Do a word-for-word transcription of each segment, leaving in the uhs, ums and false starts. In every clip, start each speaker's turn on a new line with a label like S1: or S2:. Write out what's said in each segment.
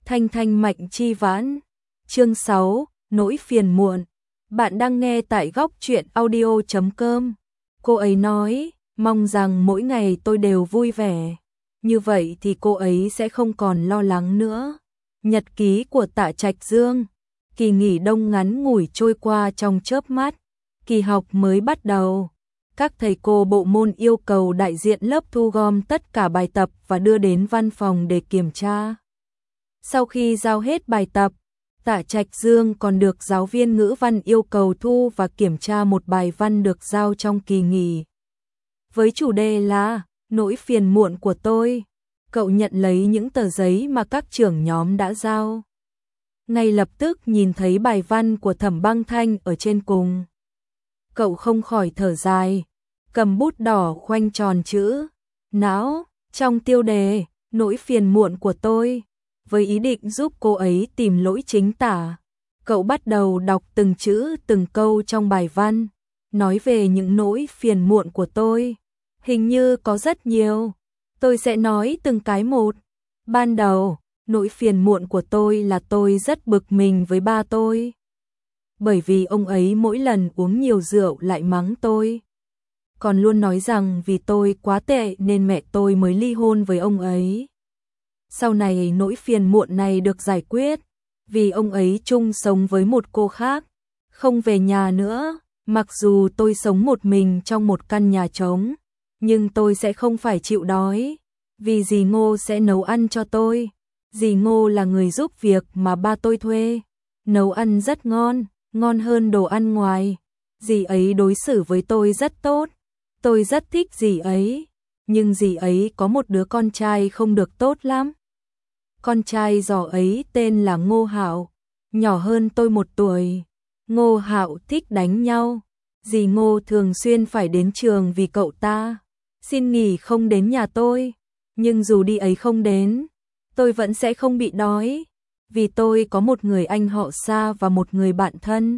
S1: Thanh thanh mạnh chi vãn. Chương sáu, nỗi phiền muộn. Bạn đang nghe tại góc truyện audio chấm com. Cô ấy nói, mong rằng mỗi ngày tôi đều vui vẻ. Như vậy thì cô ấy sẽ không còn lo lắng nữa. Nhật ký của Tạ Trạch Dương. Kỳ nghỉ đông ngắn ngủi trôi qua trong chớp mắt. Kỳ học mới bắt đầu. Các thầy cô bộ môn yêu cầu đại diện lớp thu gom tất cả bài tập và đưa đến văn phòng để kiểm tra. Sau khi giao hết bài tập, Tạ Trạch Dương còn được giáo viên ngữ văn yêu cầu thu và kiểm tra một bài văn được giao trong kỳ nghỉ. Với chủ đề là nỗi phiền muộn của tôi, cậu nhận lấy những tờ giấy mà các trưởng nhóm đã giao. Ngay lập tức nhìn thấy bài văn của Thẩm Băng Thanh ở trên cùng. Cậu không khỏi thở dài, cầm bút đỏ khoanh tròn chữ não trong tiêu đề nỗi phiền muộn của tôi. Với ý định giúp cô ấy tìm lỗi chính tả, cậu bắt đầu đọc từng chữ từng câu trong bài văn, nói về những nỗi phiền muộn của tôi. Hình như có rất nhiều, tôi sẽ nói từng cái một. Ban đầu, nỗi phiền muộn của tôi là tôi rất bực mình với ba tôi. Bởi vì ông ấy mỗi lần uống nhiều rượu lại mắng tôi. Còn luôn nói rằng vì tôi quá tệ nên mẹ tôi mới ly hôn với ông ấy. Sau này nỗi phiền muộn này được giải quyết, vì ông ấy chung sống với một cô khác, không về nhà nữa. Mặc dù tôi sống một mình trong một căn nhà trống, nhưng tôi sẽ không phải chịu đói, vì dì Ngô sẽ nấu ăn cho tôi. Dì Ngô là người giúp việc mà ba tôi thuê, nấu ăn rất ngon, ngon hơn đồ ăn ngoài. Dì ấy đối xử với tôi rất tốt, tôi rất thích dì ấy, nhưng dì ấy có một đứa con trai không được tốt lắm. Con trai dò ấy tên là Ngô Hạo, nhỏ hơn tôi một tuổi. Ngô Hạo thích đánh nhau, dì Ngô thường xuyên phải đến trường vì cậu ta xin nghỉ không đến nhà tôi, nhưng dù đi ấy không đến, tôi vẫn sẽ không bị đói, vì tôi có một người anh họ xa và một người bạn thân.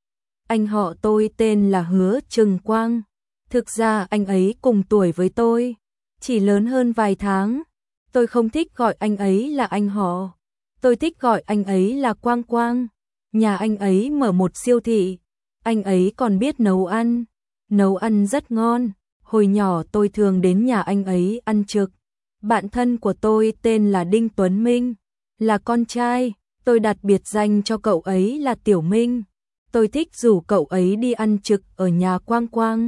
S1: Anh họ tôi tên là Hứa Trừng Quang, thực ra anh ấy cùng tuổi với tôi, chỉ lớn hơn vài tháng. Tôi không thích gọi anh ấy là anh họ, tôi thích gọi anh ấy là Quang Quang. Nhà anh ấy mở một siêu thị, anh ấy còn biết nấu ăn, nấu ăn rất ngon. Hồi nhỏ tôi thường đến nhà anh ấy ăn trực. Bạn thân của tôi tên là Đinh Tuấn Minh, là con trai, tôi đặt biệt danh cho cậu ấy là Tiểu Minh. Tôi thích rủ cậu ấy đi ăn trực ở nhà Quang Quang,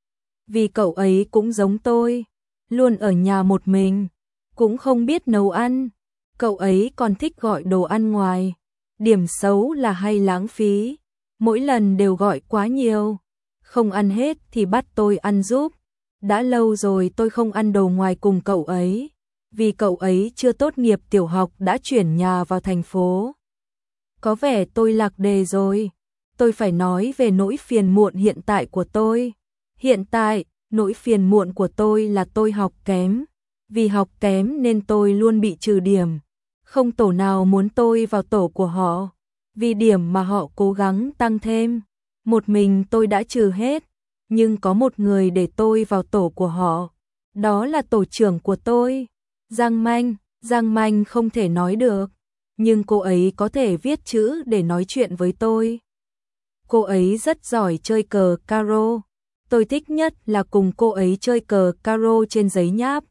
S1: vì cậu ấy cũng giống tôi, luôn ở nhà một mình, cũng không biết nấu ăn. Cậu ấy còn thích gọi đồ ăn ngoài. Điểm xấu là hay lãng phí, mỗi lần đều gọi quá nhiều, không ăn hết thì bắt tôi ăn giúp. Đã lâu rồi tôi không ăn đồ ngoài cùng cậu ấy, vì cậu ấy chưa tốt nghiệp tiểu học đã chuyển nhà vào thành phố. Có vẻ tôi lạc đề rồi, tôi phải nói về nỗi phiền muộn hiện tại của tôi. Hiện tại, nỗi phiền muộn của tôi là tôi học kém. Vì học kém nên tôi luôn bị trừ điểm. Không tổ nào muốn tôi vào tổ của họ, vì điểm mà họ cố gắng tăng thêm. Một mình tôi đã trừ hết, nhưng có một người để tôi vào tổ của họ. Đó là tổ trưởng của tôi, Giang Manh. Giang Manh không thể nói được, nhưng cô ấy có thể viết chữ để nói chuyện với tôi. Cô ấy rất giỏi chơi cờ caro. Tôi thích nhất là cùng cô ấy chơi cờ caro trên giấy nháp.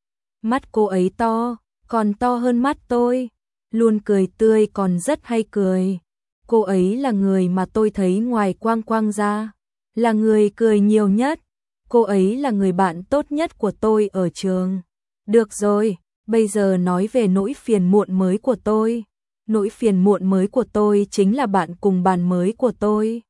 S1: Mắt cô ấy to, còn to hơn mắt tôi, luôn cười tươi còn rất hay cười. Cô ấy là người mà tôi thấy ngoài Quang Quang ra, là người cười nhiều nhất. Cô ấy là người bạn tốt nhất của tôi ở trường. Được rồi, bây giờ nói về nỗi phiền muộn mới của tôi. Nỗi phiền muộn mới của tôi chính là bạn cùng bàn mới của tôi.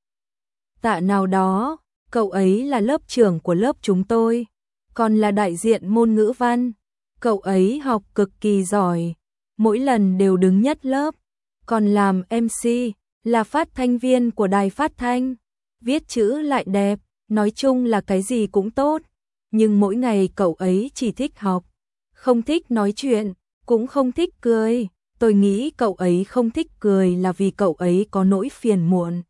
S1: Tạ nào đó, cậu ấy là lớp trưởng của lớp chúng tôi, còn là đại diện môn ngữ văn. Cậu ấy học cực kỳ giỏi, mỗi lần đều đứng nhất lớp, còn làm em xê, là phát thanh viên của đài phát thanh, viết chữ lại đẹp, nói chung là cái gì cũng tốt. Nhưng mỗi ngày cậu ấy chỉ thích học, không thích nói chuyện, cũng không thích cười. Tôi nghĩ cậu ấy không thích cười là vì cậu ấy có nỗi phiền muộn.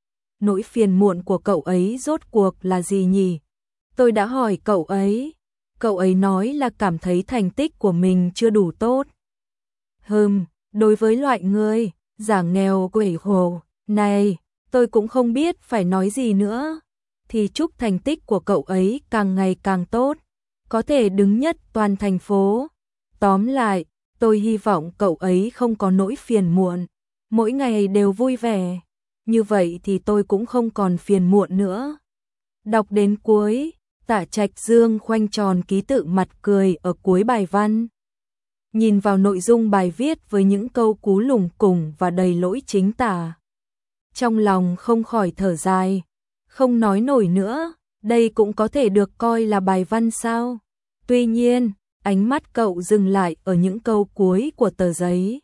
S1: Nỗi phiền muộn của cậu ấy rốt cuộc là gì nhỉ? Tôi đã hỏi cậu ấy. Cậu ấy nói là cảm thấy thành tích của mình chưa đủ tốt. Hừm, Đối với loại người giả nghèo quẩy hồ này, tôi cũng không biết phải nói gì nữa. Thì chúc thành tích của cậu ấy càng ngày càng tốt, có thể đứng nhất toàn thành phố. Tóm lại, tôi hy vọng cậu ấy không có nỗi phiền muộn, mỗi ngày đều vui vẻ. Như vậy thì tôi cũng không còn phiền muộn nữa. Đọc đến cuối, Tạ Trạch Dương khoanh tròn ký tự mặt cười ở cuối bài văn. Nhìn vào nội dung bài viết với những câu cú lủng củng và đầy lỗi chính tả, trong lòng không khỏi thở dài, không nói nổi nữa, đây cũng có thể được coi là bài văn sao? Tuy nhiên, ánh mắt cậu dừng lại ở những câu cuối của tờ giấy.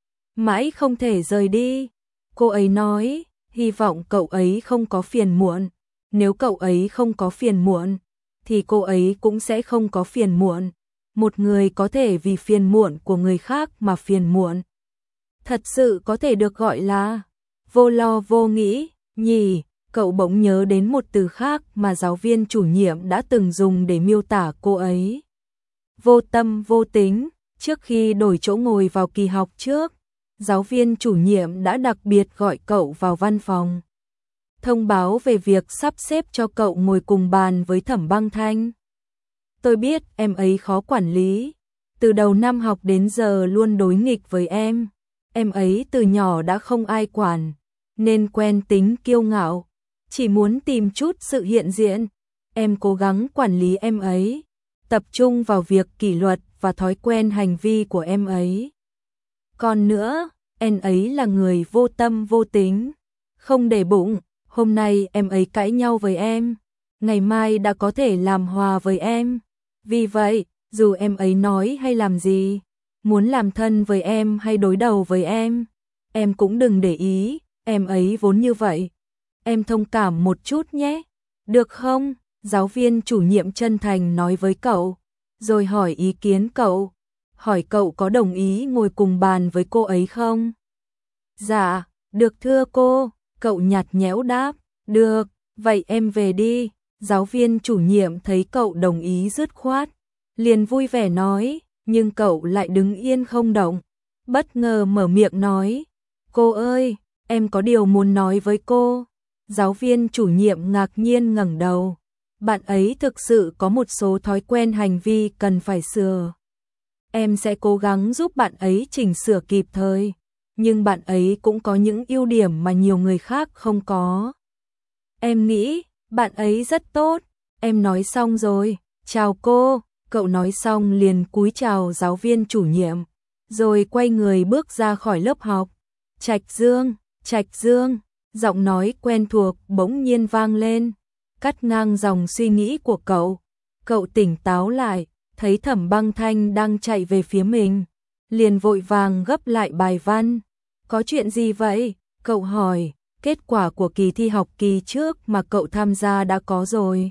S1: Mãi không thể rời đi. Cô ấy nói, hy vọng cậu ấy không có phiền muộn. Nếu cậu ấy không có phiền muộn, thì cô ấy cũng sẽ không có phiền muộn. Một người có thể vì phiền muộn của người khác mà phiền muộn, thật sự có thể được gọi là vô lo vô nghĩ, nhỉ? Cậu bỗng nhớ đến một từ khác mà giáo viên chủ nhiệm đã từng dùng để miêu tả cô ấy. Vô tâm vô tính. Trước khi đổi chỗ ngồi vào kỳ học trước, giáo viên chủ nhiệm đã đặc biệt gọi cậu vào văn phòng, thông báo về việc sắp xếp cho cậu ngồi cùng bàn với Thẩm Băng Thanh. Tôi biết em ấy khó quản lý, từ đầu năm học đến giờ luôn đối nghịch với em. Em ấy từ nhỏ đã không ai quản, nên quen tính kiêu ngạo, chỉ muốn tìm chút sự hiện diện. Em cố gắng quản lý em ấy, tập trung vào việc kỷ luật và thói quen hành vi của em ấy. Còn nữa, em ấy là người vô tâm vô tính, không để bụng. Hôm nay em ấy cãi nhau với em, ngày mai đã có thể làm hòa với em. Vì vậy, dù em ấy nói hay làm gì, muốn làm thân với em hay đối đầu với em, em cũng đừng để ý, em ấy vốn như vậy. Em thông cảm một chút nhé, được không? Giáo viên chủ nhiệm chân thành nói với cậu, rồi hỏi ý kiến cậu, hỏi cậu có đồng ý ngồi cùng bàn với cô ấy không? Dạ, được thưa cô, cậu nhạt nhẽo đáp, được, vậy em về đi. Giáo viên chủ nhiệm thấy cậu đồng ý dứt khoát, liền vui vẻ nói, nhưng cậu lại đứng yên không động, bất ngờ mở miệng nói, cô ơi, em có điều muốn nói với cô. Giáo viên chủ nhiệm ngạc nhiên ngẩng đầu, bạn ấy thực sự có một số thói quen hành vi cần phải sửa. Em sẽ cố gắng giúp bạn ấy chỉnh sửa kịp thời, nhưng bạn ấy cũng có những ưu điểm mà nhiều người khác không có. Em nghĩ bạn ấy rất tốt. Em nói xong rồi, chào cô. Cậu nói xong liền cúi chào giáo viên chủ nhiệm, rồi quay người bước ra khỏi lớp học. Trạch Dương, Trạch Dương, giọng nói quen thuộc bỗng nhiên vang lên, cắt ngang dòng suy nghĩ của cậu. Cậu tỉnh táo lại, thấy Thẩm Băng Thanh đang chạy về phía mình, liền vội vàng gấp lại bài văn. Có chuyện gì vậy? Cậu hỏi. Kết quả của kỳ thi học kỳ trước mà cậu tham gia đã có rồi.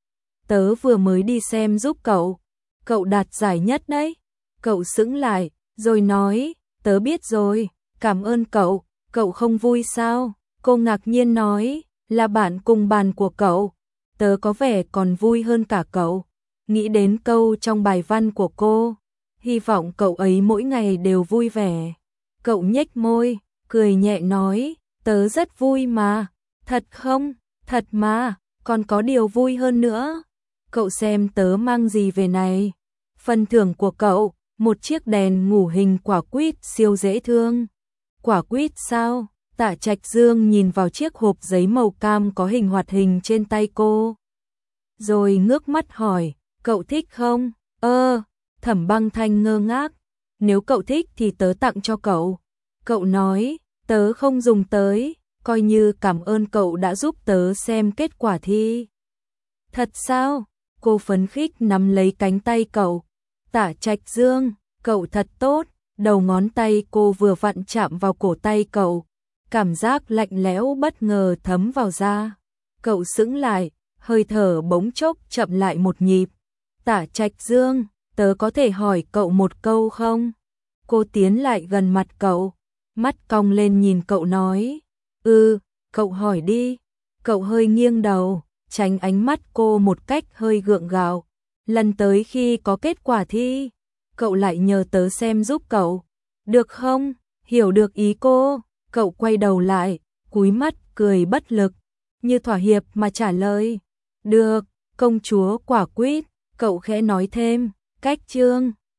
S1: Tớ vừa mới đi xem giúp cậu. Cậu đạt giải nhất đấy. Cậu sững lại, rồi nói, tớ biết rồi, cảm ơn cậu. Cậu không vui sao? Cô ngạc nhiên nói, là bạn cùng bàn của cậu. Tớ có vẻ còn vui hơn cả cậu. Nghĩ đến câu trong bài văn của cô, hy vọng cậu ấy mỗi ngày đều vui vẻ. Cậu nhếch môi, cười nhẹ nói, tớ rất vui mà. Thật không? Thật mà, còn có điều vui hơn nữa. Cậu xem tớ mang gì về này. Phần thưởng của cậu, một chiếc đèn ngủ hình quả quýt siêu dễ thương. Quả quýt sao? Tạ Trạch Dương nhìn vào chiếc hộp giấy màu cam có hình hoạt hình trên tay cô, rồi ngước mắt hỏi, cậu thích không? Ơ, Thẩm Băng Thanh ngơ ngác. Nếu cậu thích thì tớ tặng cho cậu. Cậu nói, tớ không dùng tới, coi như cảm ơn cậu đã giúp tớ xem kết quả thi. Thật sao? Cô phấn khích nắm lấy cánh tay cậu. Tạ Trạch Dương, cậu thật tốt. Đầu ngón tay cô vừa vặn chạm vào cổ tay cậu, cảm giác lạnh lẽo bất ngờ thấm vào da. Cậu sững lại, hơi thở bỗng chốc chậm lại một nhịp. Tạ Trạch Dương, tớ có thể hỏi cậu một câu không? Cô tiến lại gần mặt cậu, mắt cong lên nhìn cậu nói, ừ, cậu hỏi đi. Cậu hơi nghiêng đầu, tránh ánh mắt cô một cách hơi gượng gạo. Lần tới khi có kết quả thi, cậu lại nhờ tớ xem giúp cậu, được không? Hiểu được ý cô, cậu quay đầu lại, cúi mắt cười bất lực, như thỏa hiệp mà trả lời. Được, công chúa quả quýt, cậu khẽ nói thêm, cách chương